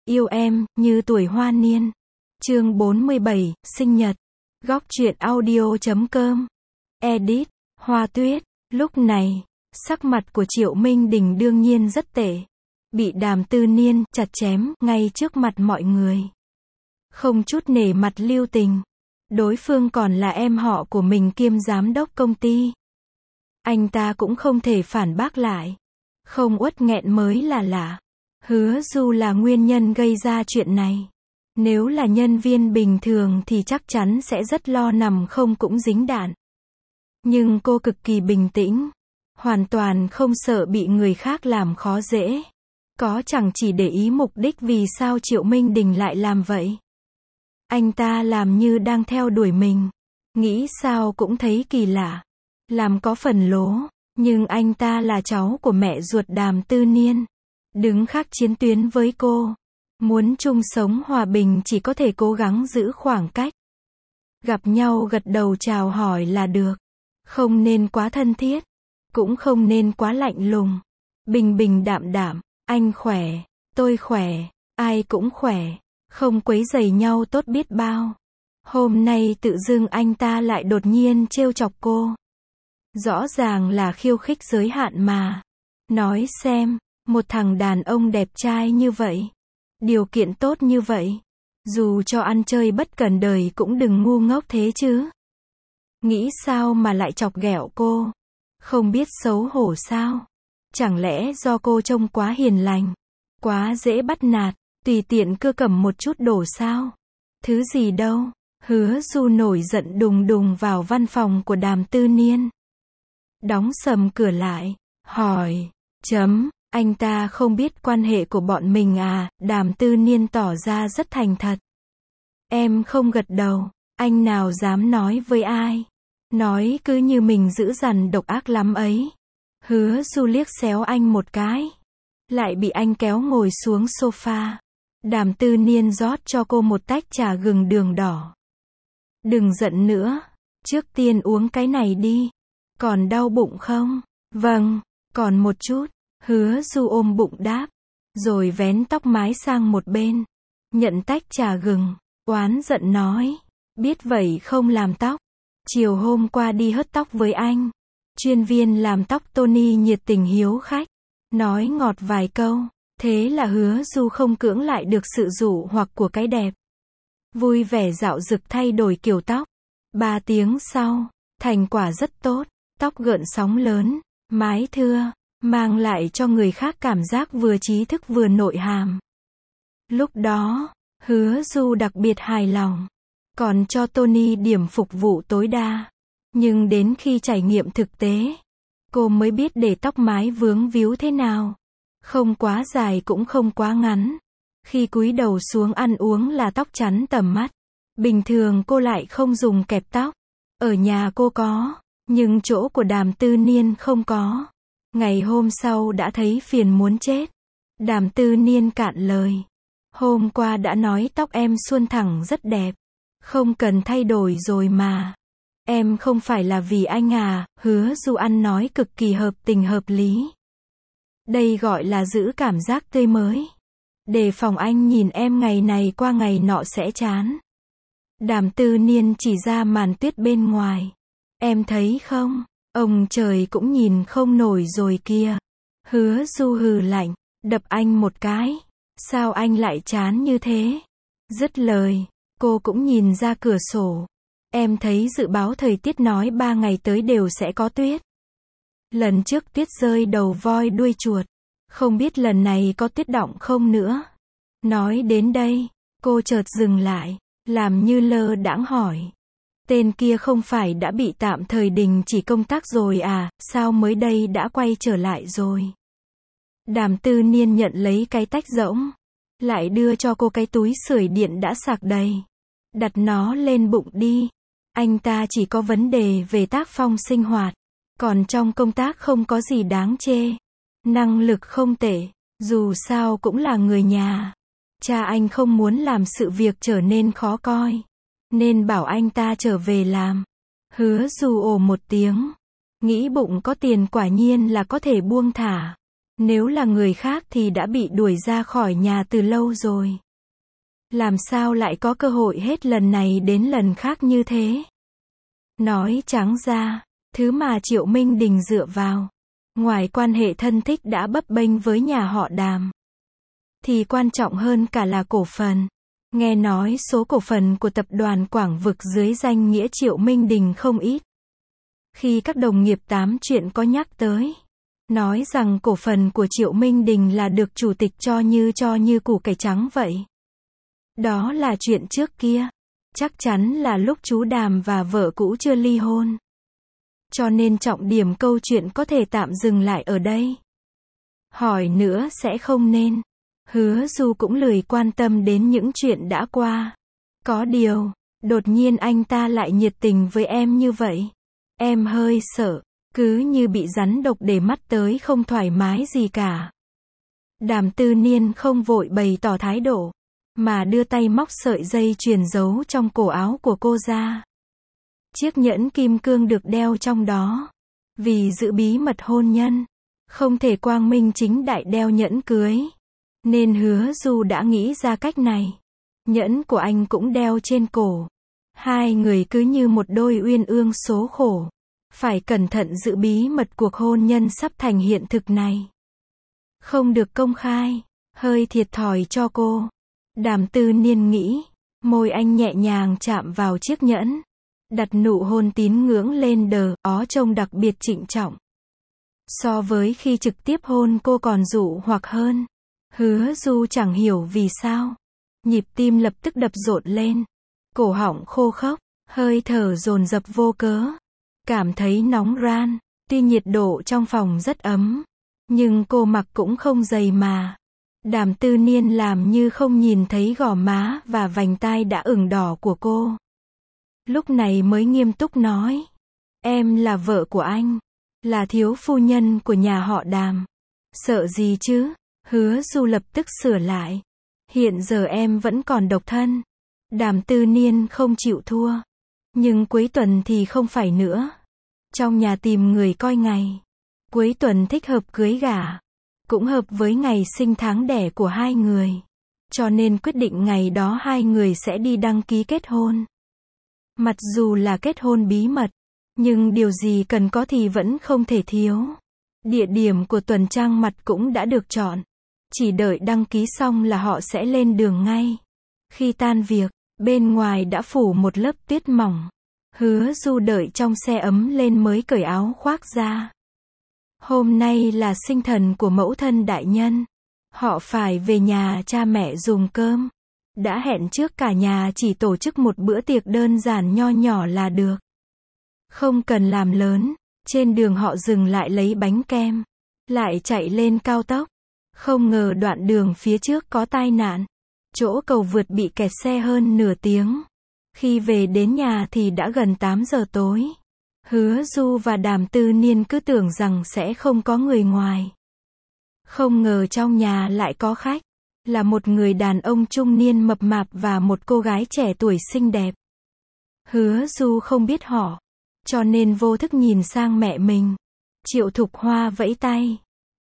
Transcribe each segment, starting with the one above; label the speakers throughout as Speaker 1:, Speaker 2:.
Speaker 1: Yêu em, như tuổi hoa niên. Chương 47, sinh nhật. Góc truyện audio.com. Edit, Hoa Tuyết. Lúc này, sắc mặt của Triệu Minh Đình đương nhiên rất tệ. Bị Đàm Tư Niên chặt chém ngay trước mặt mọi người. Không chút nể mặt lưu tình. Đối phương còn là em họ của mình kiêm giám đốc công ty. Anh ta cũng không thể phản bác lại. Không uất nghẹn mới là lạ. Hứa Du là nguyên nhân gây ra chuyện này. Nếu là nhân viên bình thường thì chắc chắn sẽ rất lo nằm không cũng dính đạn. Nhưng cô cực kỳ bình tĩnh. Hoàn toàn không sợ bị người khác làm khó dễ. Có chẳng chỉ để ý mục đích vì sao Triệu Minh Đình lại làm vậy. Anh ta làm như đang theo đuổi mình. Nghĩ sao cũng thấy kỳ lạ. Làm có phần lố. Nhưng anh ta là cháu của mẹ ruột Đàm Tư Niên. Đứng khác chiến tuyến với cô. Muốn chung sống hòa bình chỉ có thể cố gắng giữ khoảng cách. Gặp nhau gật đầu chào hỏi là được. Không nên quá thân thiết. Cũng không nên quá lạnh lùng. Bình bình đạm đạm. Anh khỏe. Tôi khỏe. Ai cũng khỏe. Không quấy rầy nhau tốt biết bao. Hôm nay tự dưng anh ta lại đột nhiên trêu chọc cô. Rõ ràng là khiêu khích giới hạn mà. Nói xem, một thằng đàn ông đẹp trai như vậy, điều kiện tốt như vậy, dù cho ăn chơi bất cần đời cũng đừng ngu ngốc thế chứ. Nghĩ sao mà lại chọc ghẹo cô? Không biết xấu hổ sao? Chẳng lẽ do cô trông quá hiền lành, quá dễ bắt nạt, tùy tiện cưa cầm một chút đổ sao? Thứ gì đâu? Hứa Du nổi giận đùng đùng vào văn phòng của Đàm Tư Niên. Đóng sầm cửa lại, hỏi, anh ta không biết quan hệ của bọn mình à? Đàm Tư Niên tỏ ra rất thành thật. Em không gật đầu, anh nào dám nói với ai? Nói cứ như mình dữ dằn độc ác lắm ấy. Hứa Du liếc xéo anh một cái. Lại bị anh kéo ngồi xuống sofa. Đàm Tư Niên rót cho cô một tách trà gừng đường đỏ. Đừng giận nữa, trước tiên uống cái này đi. Còn đau bụng không? Vâng, còn một chút. Hứa Du ôm bụng đáp. Rồi vén tóc mái sang một bên. Nhận tách trà gừng. Oán giận nói. Biết vậy không làm tóc. Chiều hôm qua đi hớt tóc với anh. Chuyên viên làm tóc Tony nhiệt tình hiếu khách. Nói ngọt vài câu. Thế là Hứa Du không cưỡng lại được sự dụ hoặc của cái đẹp. Vui vẻ dạo dực thay đổi kiểu tóc. 3 tiếng sau, thành quả rất tốt. Tóc gợn sóng lớn, mái thưa, mang lại cho người khác cảm giác vừa trí thức vừa nội hàm. Lúc đó, Hứa Du đặc biệt hài lòng. Còn cho Tony điểm phục vụ tối đa. Nhưng đến khi trải nghiệm thực tế, cô mới biết để tóc mái vướng víu thế nào. Không quá dài cũng không quá ngắn. Khi cúi đầu xuống ăn uống là tóc chắn tầm mắt. Bình thường cô lại không dùng kẹp tóc. Ở nhà cô có, nhưng chỗ của Đàm Tư Niên không có. Ngày hôm sau đã thấy phiền muốn chết. Đàm Tư Niên cạn lời. Hôm qua đã nói tóc em suôn thẳng rất đẹp. Không cần thay đổi rồi mà. Em không phải là vì anh à? Hứa Du ăn nói cực kỳ hợp tình hợp lý. Đây gọi là giữ cảm giác tươi mới. Đề phòng anh nhìn em ngày này qua ngày nọ sẽ chán. Đàm Tư Niên chỉ ra màn tuyết bên ngoài. Em thấy không? Ông trời cũng nhìn không nổi rồi kia. Hứa Du hừ lạnh, đập anh một cái. Sao anh lại chán như thế? Dứt lời, cô cũng nhìn ra cửa sổ. Em thấy dự báo thời tiết nói 3 ngày tới đều sẽ có tuyết. Lần trước tuyết rơi đầu voi đuôi chuột. Không biết lần này có tuyết đọng không nữa. Nói đến đây, cô chợt dừng lại, làm như lơ đãng hỏi. Tên kia không phải đã bị tạm thời đình chỉ công tác rồi à, sao mới đây đã quay trở lại rồi? Đàm Tư Niên nhận lấy cái tách rỗng, lại đưa cho cô cái túi sưởi điện đã sạc đầy. Đặt nó lên bụng đi. Anh ta chỉ có vấn đề về tác phong sinh hoạt, còn trong công tác không có gì đáng chê. Năng lực không tệ, dù sao cũng là người nhà. Cha anh không muốn làm sự việc trở nên khó coi, nên bảo anh ta trở về làm. Hứa Du ồ một tiếng. Nghĩ bụng có tiền quả nhiên là có thể buông thả. Nếu là người khác thì đã bị đuổi ra khỏi nhà từ lâu rồi. Làm sao lại có cơ hội hết lần này đến lần khác như thế? Nói trắng ra, thứ mà Triệu Minh Đình dựa vào, ngoài quan hệ thân thích đã bấp bênh với nhà họ Đàm, thì quan trọng hơn cả là cổ phần. Nghe nói số cổ phần của tập đoàn Quảng Vực dưới danh nghĩa Triệu Minh Đình không ít. Khi các đồng nghiệp tám chuyện có nhắc tới, nói rằng cổ phần của Triệu Minh Đình là được chủ tịch cho như củ cải trắng vậy. Đó là chuyện trước kia. Chắc chắn là lúc chú Đàm và vợ cũ chưa ly hôn. Cho nên trọng điểm câu chuyện có thể tạm dừng lại ở đây. Hỏi nữa sẽ không nên. Hứa Du cũng lười quan tâm đến những chuyện đã qua. Có điều, đột nhiên anh ta lại nhiệt tình với em như vậy. Em hơi sợ, cứ như bị rắn độc để mắt tới không thoải mái gì cả. Đàm Tư Niên không vội bày tỏ thái độ, mà đưa tay móc sợi dây chuyền giấu trong cổ áo của cô ra. Chiếc nhẫn kim cương được đeo trong đó. Vì giữ bí mật hôn nhân, không thể quang minh chính đại đeo nhẫn cưới, nên Hứa Du đã nghĩ ra cách này. Nhẫn của anh cũng đeo trên cổ. Hai người cứ như một đôi uyên ương số khổ. Phải cẩn thận giữ bí mật cuộc hôn nhân sắp thành hiện thực này. Không được công khai, hơi thiệt thòi cho cô. Đàm Tư Niên nghĩ, môi anh nhẹ nhàng chạm vào chiếc nhẫn, đặt nụ hôn tín ngưỡng lên đờ, trông đặc biệt trịnh trọng. So với khi trực tiếp hôn cô còn dụ hoặc hơn. Hứa Du chẳng hiểu vì sao. Nhịp tim lập tức đập rộn lên. Cổ họng khô khốc, hơi thở dồn dập vô cớ. Cảm thấy nóng ran, tuy nhiệt độ trong phòng rất ấm. Nhưng cô mặc cũng không dày mà. Đàm Tư Niên làm như không nhìn thấy gò má và vành tai đã ửng đỏ của cô. Lúc này mới nghiêm túc nói. Em là vợ của anh. Là thiếu phu nhân của nhà họ Đàm. Sợ gì chứ? Hứa Du lập tức sửa lại. Hiện giờ em vẫn còn độc thân. Đàm Tư Niên không chịu thua. Nhưng cuối tuần thì không phải nữa. Trong nhà tìm người coi ngày. Cuối tuần thích hợp cưới gả. Cũng hợp với ngày sinh tháng đẻ của hai người. Cho nên quyết định ngày đó hai người sẽ đi đăng ký kết hôn. Mặc dù là kết hôn bí mật, nhưng điều gì cần có thì vẫn không thể thiếu. Địa điểm của tuần trăng mật cũng đã được chọn. Chỉ đợi đăng ký xong là họ sẽ lên đường ngay. Khi tan việc, bên ngoài đã phủ một lớp tuyết mỏng. Hứa Du đợi trong xe ấm lên mới cởi áo khoác ra. Hôm nay là sinh thần của mẫu thân đại nhân. Họ phải về nhà cha mẹ dùng cơm. Đã hẹn trước cả nhà chỉ tổ chức một bữa tiệc đơn giản nho nhỏ là được. Không cần làm lớn. Trên đường họ dừng lại lấy bánh kem. Lại chạy lên cao tốc. Không ngờ đoạn đường phía trước có tai nạn. Chỗ cầu vượt bị kẹt xe hơn nửa tiếng. Khi về đến nhà thì đã gần 8 giờ tối. Hứa Du và Đàm Tư Niên cứ tưởng rằng sẽ không có người ngoài. Không ngờ trong nhà lại có khách. Là một người đàn ông trung niên mập mạp và một cô gái trẻ tuổi xinh đẹp. Hứa Du không biết họ. Cho nên vô thức nhìn sang mẹ mình. Triệu Thục Hoa vẫy tay.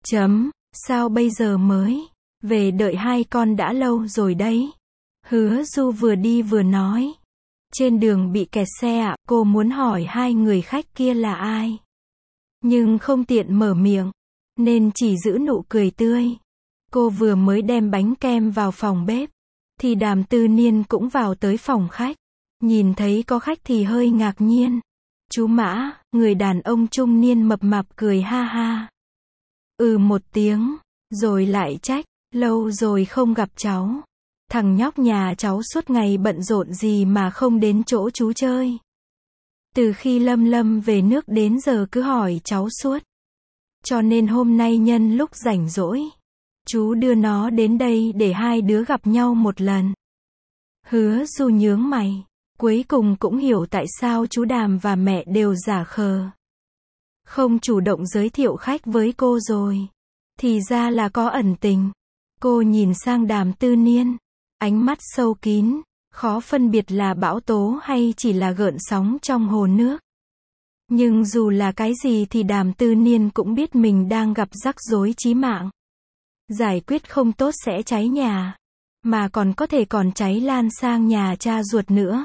Speaker 1: Sao bây giờ mới? Về đợi hai con đã lâu rồi đấy. Hứa Du vừa đi vừa nói. Trên đường bị kẹt xe ạ, cô muốn hỏi hai người khách kia là ai. Nhưng không tiện mở miệng, nên chỉ giữ nụ cười tươi. Cô vừa mới đem bánh kem vào phòng bếp, thì Đàm Tư Niên cũng vào tới phòng khách. Nhìn thấy có khách thì hơi ngạc nhiên. Chú Mã, người đàn ông trung niên mập mạp cười ha ha. Một tiếng, rồi lại trách, lâu rồi không gặp cháu. Thằng nhóc nhà cháu suốt ngày bận rộn gì mà không đến chỗ chú chơi. Từ khi Lâm Lâm về nước đến giờ cứ hỏi cháu suốt. Cho nên hôm nay nhân lúc rảnh rỗi, chú đưa nó đến đây để hai đứa gặp nhau một lần. Hứa Du nhướng mày. Cuối cùng cũng hiểu tại sao chú Đàm và mẹ đều giả khờ. Không chủ động giới thiệu khách với cô rồi. Thì ra là có ẩn tình. Cô nhìn sang Đàm Tư Niên. Ánh mắt sâu kín. Khó phân biệt là bão tố hay chỉ là gợn sóng trong hồ nước. Nhưng dù là cái gì thì Đàm Tư Niên cũng biết mình đang gặp rắc rối chí mạng. Giải quyết không tốt sẽ cháy nhà, mà còn có thể còn cháy lan sang nhà cha ruột nữa.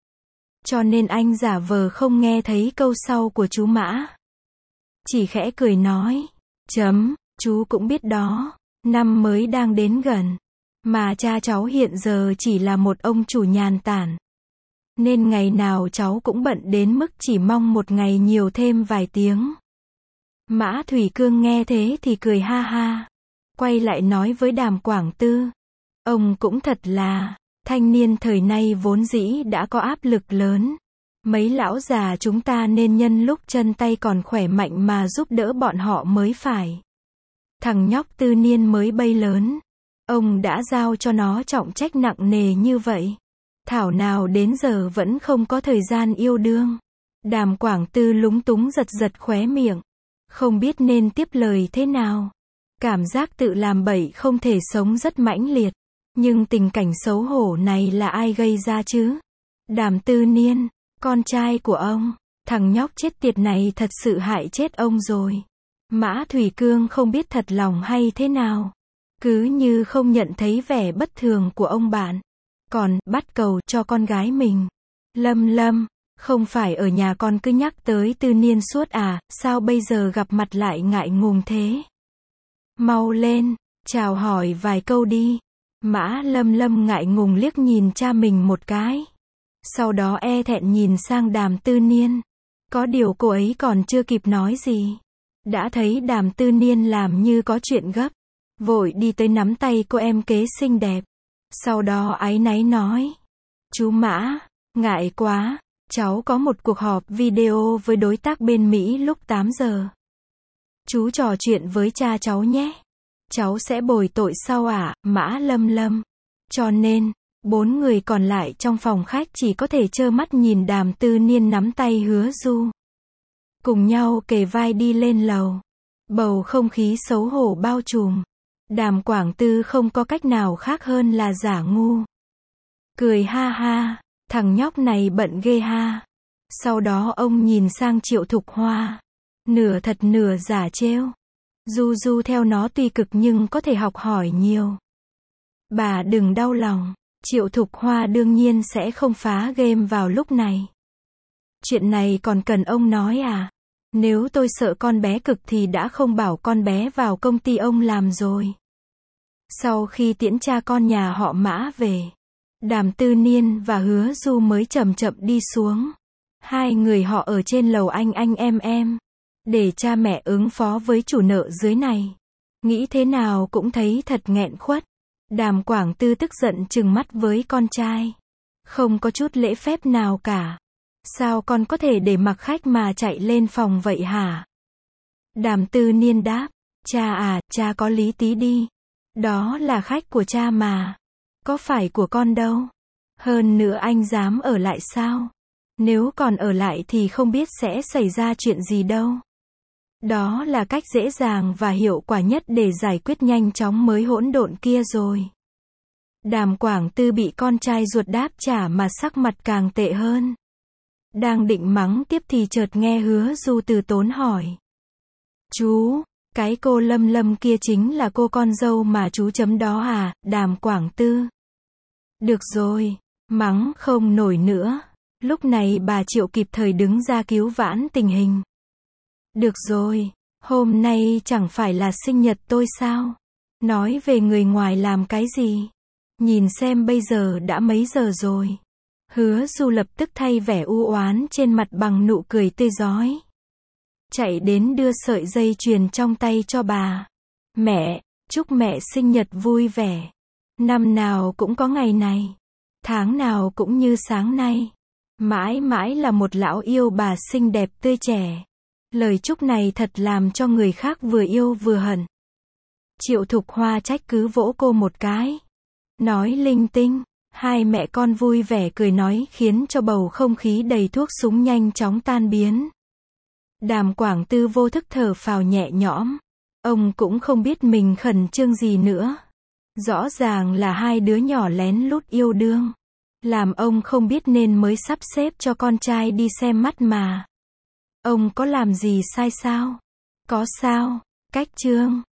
Speaker 1: Cho nên anh giả vờ không nghe thấy câu sau của chú Mã. Chỉ khẽ cười nói, chú cũng biết đó, năm mới đang đến gần, mà cha cháu hiện giờ chỉ là một ông chủ nhàn tản. Nên ngày nào cháu cũng bận đến mức chỉ mong một ngày nhiều thêm vài tiếng. Mã Thủy Cương nghe thế thì cười ha ha. Quay lại nói với Đàm Quảng Tư. Ông cũng thật là, thanh niên thời nay vốn dĩ đã có áp lực lớn. Mấy lão già chúng ta nên nhân lúc chân tay còn khỏe mạnh mà giúp đỡ bọn họ mới phải. Thằng nhóc Tư Niên mới bay lớn. Ông đã giao cho nó trọng trách nặng nề như vậy. Thảo nào đến giờ vẫn không có thời gian yêu đương. Đàm Quảng Tư lúng túng giật giật khóe miệng. Không biết nên tiếp lời thế nào. Cảm giác tự làm bậy không thể sống rất mãnh liệt. Nhưng tình cảnh xấu hổ này là ai gây ra chứ? Đàm Tư Niên, con trai của ông. Thằng nhóc chết tiệt này thật sự hại chết ông rồi. Mã Thủy Cương không biết thật lòng hay thế nào. Cứ như không nhận thấy vẻ bất thường của ông bạn. Còn bắt cầu cho con gái mình. Lâm, không phải ở nhà con cứ nhắc tới Tư Niên suốt à, sao bây giờ gặp mặt lại ngại ngùng thế? Mau lên, chào hỏi vài câu đi. Mã Lâm ngại ngùng liếc nhìn cha mình một cái. Sau đó e thẹn nhìn sang Đàm Tư Niên. Có điều cô ấy còn chưa kịp nói gì. Đã thấy Đàm Tư Niên làm như có chuyện gấp. Vội đi tới nắm tay cô em kế xinh đẹp. Sau đó áy náy nói. Chú Mã, ngại quá, cháu có một cuộc họp video với đối tác bên Mỹ lúc 8 giờ. Chú trò chuyện với cha cháu nhé. Cháu sẽ bồi tội sau ạ, Mã Lâm. Cho nên, 4 người còn lại trong phòng khách chỉ có thể trơ mắt nhìn Đàm Tư Niên nắm tay Hứa Du. Cùng nhau kề vai đi lên lầu. Bầu không khí xấu hổ bao trùm. Đàm Quảng Tư không có cách nào khác hơn là giả ngu. Cười ha ha, thằng nhóc này bận ghê ha. Sau đó ông nhìn sang Triệu Thục Hoa. Nửa thật nửa giả trêu. Du theo nó tuy cực nhưng có thể học hỏi nhiều. Bà đừng đau lòng. Triệu Thục Hoa đương nhiên sẽ không phá game vào lúc này. Chuyện này còn cần ông nói à? Nếu tôi sợ con bé cực thì đã không bảo con bé vào công ty ông làm rồi. Sau khi tiễn cha con nhà họ Mã về, Đàm Tư Niên và Hứa Du mới chậm chậm đi xuống. Hai người họ ở trên lầu anh em. Để cha mẹ ứng phó với chủ nợ dưới này. Nghĩ thế nào cũng thấy thật nghẹn khuất. Đàm Quảng Tư tức giận trừng mắt với con trai. Không có chút lễ phép nào cả. Sao con có thể để mặc khách mà chạy lên phòng vậy hả? Đàm Tư Niên đáp. Cha à, cha có lý tí đi. Đó là khách của cha mà. Có phải của con đâu. Hơn nữa anh dám ở lại sao? Nếu còn ở lại thì không biết sẽ xảy ra chuyện gì đâu. Đó là cách dễ dàng và hiệu quả nhất để giải quyết nhanh chóng mới hỗn độn kia rồi. Đàm Quảng Tư bị con trai ruột đáp trả mà sắc mặt càng tệ hơn. Đang định mắng tiếp thì chợt nghe Hứa Du từ tốn hỏi. Chú, cái cô Lâm kia chính là cô con dâu mà chú chấm đó à, Đàm Quảng Tư? Được rồi, mắng không nổi nữa. Lúc này bà Triệu kịp thời đứng ra cứu vãn tình hình. Được rồi, hôm nay chẳng phải là sinh nhật tôi sao? Nói về người ngoài làm cái gì? Nhìn xem bây giờ đã mấy giờ rồi. Hứa Du lập tức thay vẻ u oán trên mặt bằng nụ cười tươi rói. Chạy đến đưa sợi dây chuyền trong tay cho bà. Mẹ, chúc mẹ sinh nhật vui vẻ. Năm nào cũng có ngày này. Tháng nào cũng như sáng nay. Mãi mãi là một lão yêu bà xinh đẹp tươi trẻ. Lời chúc này thật làm cho người khác vừa yêu vừa hận. Triệu Thục Hoa trách cứ vỗ cô một cái. Nói linh tinh. Hai mẹ con vui vẻ cười nói khiến cho bầu không khí đầy thuốc súng nhanh chóng tan biến. Đàm Quảng Tư vô thức thở phào nhẹ nhõm. Ông cũng không biết mình khẩn trương gì nữa. Rõ ràng là hai đứa nhỏ lén lút yêu đương. Làm ông không biết nên mới sắp xếp cho con trai đi xem mắt mà. Ông có làm gì sai sao? Có sao? Cách chương